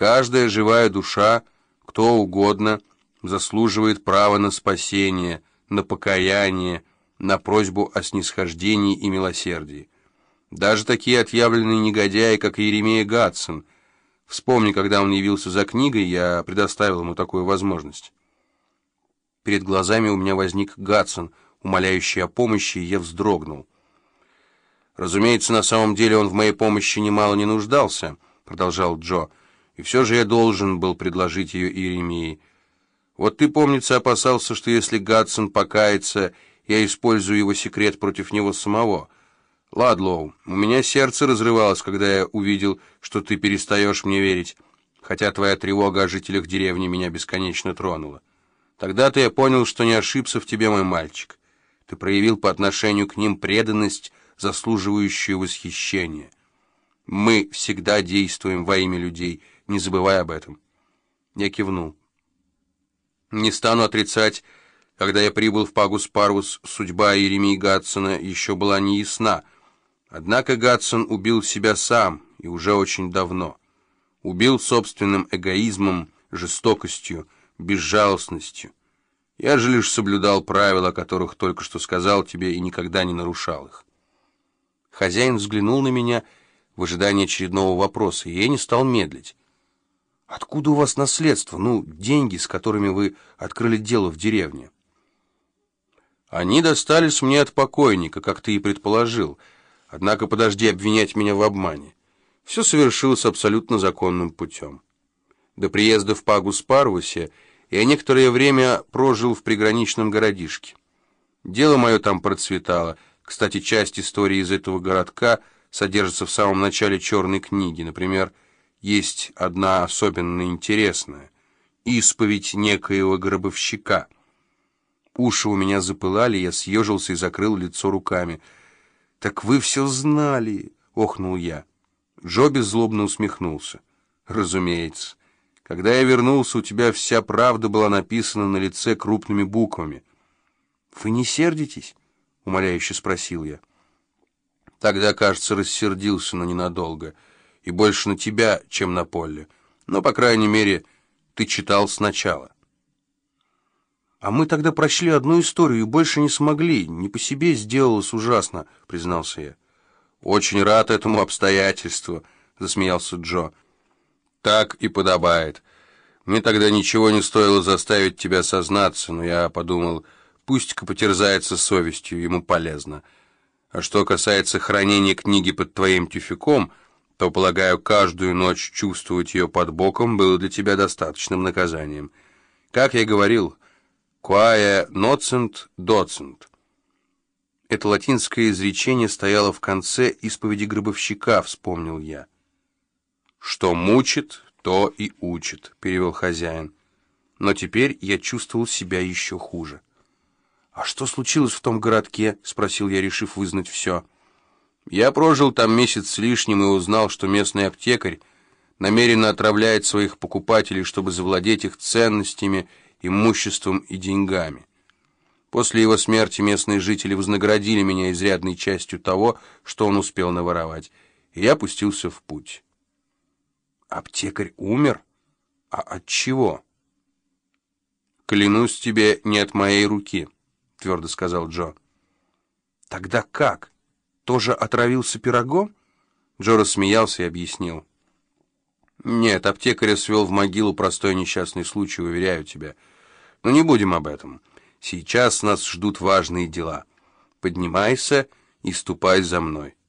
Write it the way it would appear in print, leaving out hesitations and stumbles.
Каждая живая душа, кто угодно, заслуживает права на спасение, на покаяние, на просьбу о снисхождении и милосердии. Даже такие отъявленные негодяи, как Иеремия Гадсон. Вспомни, когда он явился за книгой, я предоставил ему такую возможность. Перед глазами у меня возник Гадсон, умоляющий о помощи, и я вздрогнул. «Разумеется, на самом деле он в моей помощи немало не нуждался», — продолжал Джо, — «и все же я должен был предложить ее Иеремии. Вот ты, помнится, опасался, что если Гадсон покается, я использую его секрет против него самого. Ладлоу, у меня сердце разрывалось, когда я увидел, что ты перестаешь мне верить, хотя твоя тревога о жителях деревни меня бесконечно тронула. Тогда-то я понял, что не ошибся в тебе, мой мальчик. Ты проявил по отношению к ним преданность, заслуживающую восхищения. Мы всегда действуем во имя людей, не забывай об этом». Я кивнул. Не стану отрицать, когда я прибыл в Пагус-Парвус, судьба Иеремии Гадсона еще была не ясна. Однако Гадсон убил себя сам, и уже очень давно. Убил собственным эгоизмом, жестокостью, безжалостностью. Я же лишь соблюдал правила, о которых только что сказал тебе, и никогда не нарушал их. Хозяин взглянул на меня в ожидании очередного вопроса, и я не стал медлить. «Откуда у вас наследство? Ну, деньги, с которыми вы открыли дело в деревне?» «Они достались мне от покойника, как ты и предположил. Однако подожди обвинять меня в обмане. Все совершилось абсолютно законным путем. До приезда в Пагус-Парвусе я некоторое время прожил в приграничном городишке. Дело мое там процветало. Кстати, часть истории из этого городка содержится в самом начале черной книги. Например, есть одна особенно интересная — исповедь некоего гробовщика. Уши у меня запылали, я съежился и закрыл лицо руками. «Так вы все знали!» — охнул я. Джо беззлобно усмехнулся. «Разумеется. Когда я вернулся, у тебя вся правда была написана на лице крупными буквами». «Вы не сердитесь?» — умоляюще спросил я. Тогда, кажется, рассердился, но ненадолго. И больше на тебя, чем на Полли. Но, по крайней мере, ты читал сначала. «А мы тогда прочли одну историю и больше не смогли. Не по себе сделалось ужасно», — признался я. «Очень рад этому обстоятельству», — засмеялся Джо. «Так и подобает. Мне тогда ничего не стоило заставить тебя сознаться, но я подумал, пусть-ка потерзается совестью, ему полезно. А что касается хранения книги под твоим тюфяком, то, полагаю, каждую ночь чувствовать ее под боком было для тебя достаточным наказанием. Как я говорил, «quae nocent docent». Это латинское изречение стояло в конце исповеди гробовщика, вспомнил я. «Что мучит, то и учит», — перевел хозяин. Но теперь я чувствовал себя еще хуже. «А что случилось в том городке?» — спросил я, решив вызнать все. «Я прожил там месяц с лишним и узнал, что местный аптекарь намеренно отравляет своих покупателей, чтобы завладеть их ценностями, имуществом и деньгами. После его смерти местные жители вознаградили меня изрядной частью того, что он успел наворовать, и я пустился в путь». «Аптекарь умер? А от чего?» «Клянусь тебе, не от моей руки», — твердо сказал Джо. «Тогда как? Тоже отравился пирогом?» Джо рассмеялся и объяснил. «Нет, аптекаря свел в могилу простой несчастный случай, уверяю тебя. Но не будем об этом. Сейчас нас ждут важные дела. Поднимайся и ступай за мной».